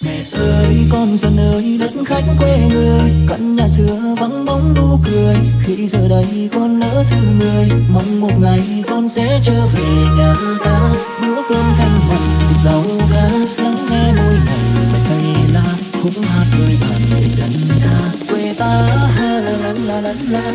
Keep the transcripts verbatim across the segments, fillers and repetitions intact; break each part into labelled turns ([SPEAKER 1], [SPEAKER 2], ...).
[SPEAKER 1] Mẹ ơi con dân ơi đất khách quê người, căn nhà xưa vắng bóng nụ cười. Khi giờ đây con nỡ xứ người, mong một ngày con sẽ trở về nhà ta. Bữa cơm canh mặn thịt rau cá, lắng nghe mỗi ngày mẹ say la khúc hát với bạn để dân ca quê ta. La la la la la.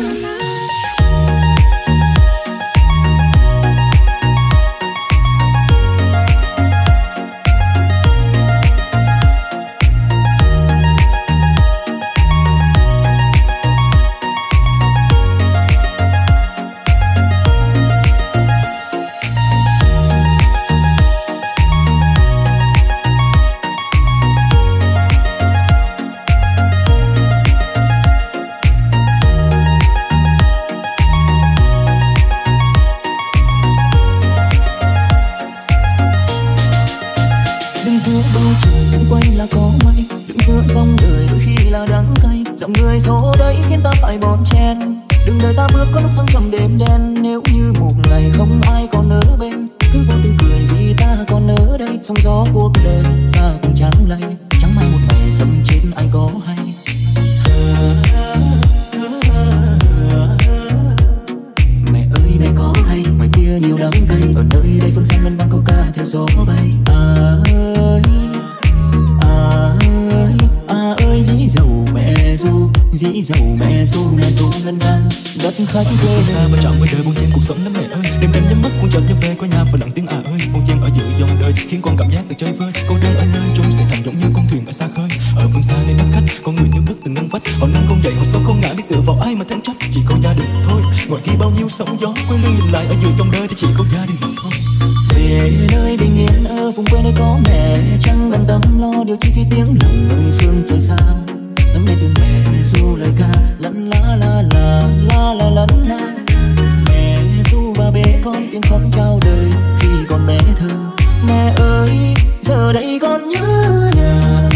[SPEAKER 1] Giữa bầu trời xung quanh là có mây, đứng giữa dòng đời đôi khi là đắng cay. Dòng người số đấy khiến ta phải bon chen. Đừng đợi ta bước có lúc thăng trầm đêm đen. Nếu như một ngày không ai còn ở bên, cứ vô tư cười vì ta còn ở đây. Sóng gió cuộc đời ta cũng chẳng lay, chẳng may một ngày sống chết ai có hay. Mẹ ơi mẹ có hay ngoài kia nhiều đắng cay, ở nơi đây phương xanh ngân vang câu ca theo gió bay. À ơi, à ơi, à ơi dĩ dầu mẹ ru, dĩ dầu mẹ ru, mẹ ru ngân vang đất khách quê
[SPEAKER 2] xa và chọn với đời buông chen cuộc sống lắm mẹ ơi. Đêm đêm nhắm mắt con chợt nhớ về có nhà và lặng tiếng à ơi. Buông chen ở giữa dòng đời khiến con cảm giác được chơi vơi. Cô đơn ở nơi trông sẽ thành giống như con thuyền ở xa khơi. Ở phương xa nơi đất khách con người như bước từng ngăn vách. Họ nâng con dậy họ số con ngã biết tựa vào ai mà thắng trách. Chỉ có gia đình thôi, ngoài kia bao nhiêu sóng gió. Quay lưng nhìn lại ở giữa dòng đời thì chỉ có gia đình mà thôi.
[SPEAKER 1] Về nơi bình yên ở vùng quê nơi có mẹ, chẳng bận tâm lo điều chi khi tiếng lòng nơi phương trời xa. Lắng nghe tiếng mẹ ru lời ca lẫn la la la la la lẫn la. Mẹ ru và bế con tiếng khóc trao đời khi còn bé thơ. Mẹ ơi giờ đây con nhớ nhà.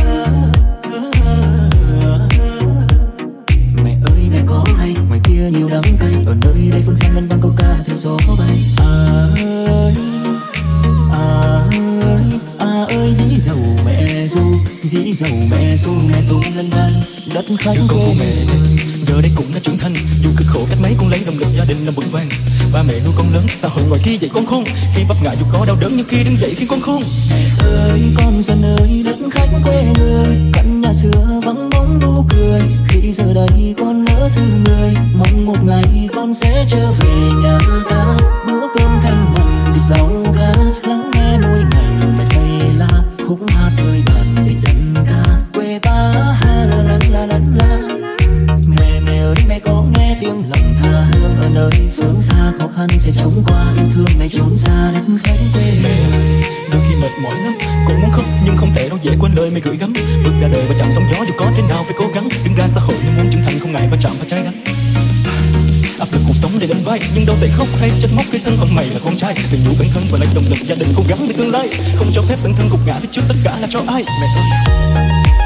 [SPEAKER 1] Mẹ ơi mẹ có hay ngoài kia nhiều đắng cay, ở nơi đây phương xanh ngân vang câu ca theo gió bay. À ơi, à ơi, à ơi dĩ dầu mẹ ru, dĩ dầu mẹ ru, mẹ ru ngân vang đất khách
[SPEAKER 2] con
[SPEAKER 1] quê
[SPEAKER 2] của mẹ giờ đây cũng đã trưởng thành, dù cực khổ cách mấy cũng lấy động lực gia đình làm vững vàng. Ba mẹ nuôi con lớn, xã hội ngoài kia dạy con khôn. Khi vấp ngã dù có đau đớn nhưng khi đứng dậy khiến con khôn.
[SPEAKER 1] Mẹ ơi con dân ơi đất khách quê người, căn nhà xưa vắng bóng nụ cười. Khi giờ đây con nỡ xứ người, mong một ngày con sẽ trở về nhà ta. Bữa cơm canh mặn thịt rau cá, lắng nghe mỗi ngày mẹ say la khúc hát với bạn tình dân ca quê ta. Ha la la la la la. Mẹ mẹ ơi mẹ có nghe tiếng lòng tha hương, ở nơi phương xa khó khăn sẽ chống qua. Yêu thương này trốn xa đất khách quê.
[SPEAKER 2] Mẹ ơi đôi khi mệt mỏi lắm, cũng muốn khóc nhưng không thể đâu dễ quên lời mẹ gửi gắm. Bước ra đời và chạm sóng gió dù có thế nào phải cố gắng. Đứng ra xã hội nhưng muốn trưởng thành không ngại va chạm và trái đắng. Áp lực cuộc sống để lên vai nhưng đâu thể khóc hay trách móc cái thân phận mày là con trai. Tự nhủ bản thân và lấy động lực gia đình cố gắng vì tương lai. Không cho phép bản thân gục ngã phía trước tất cả là cho ai. Mẹ ơi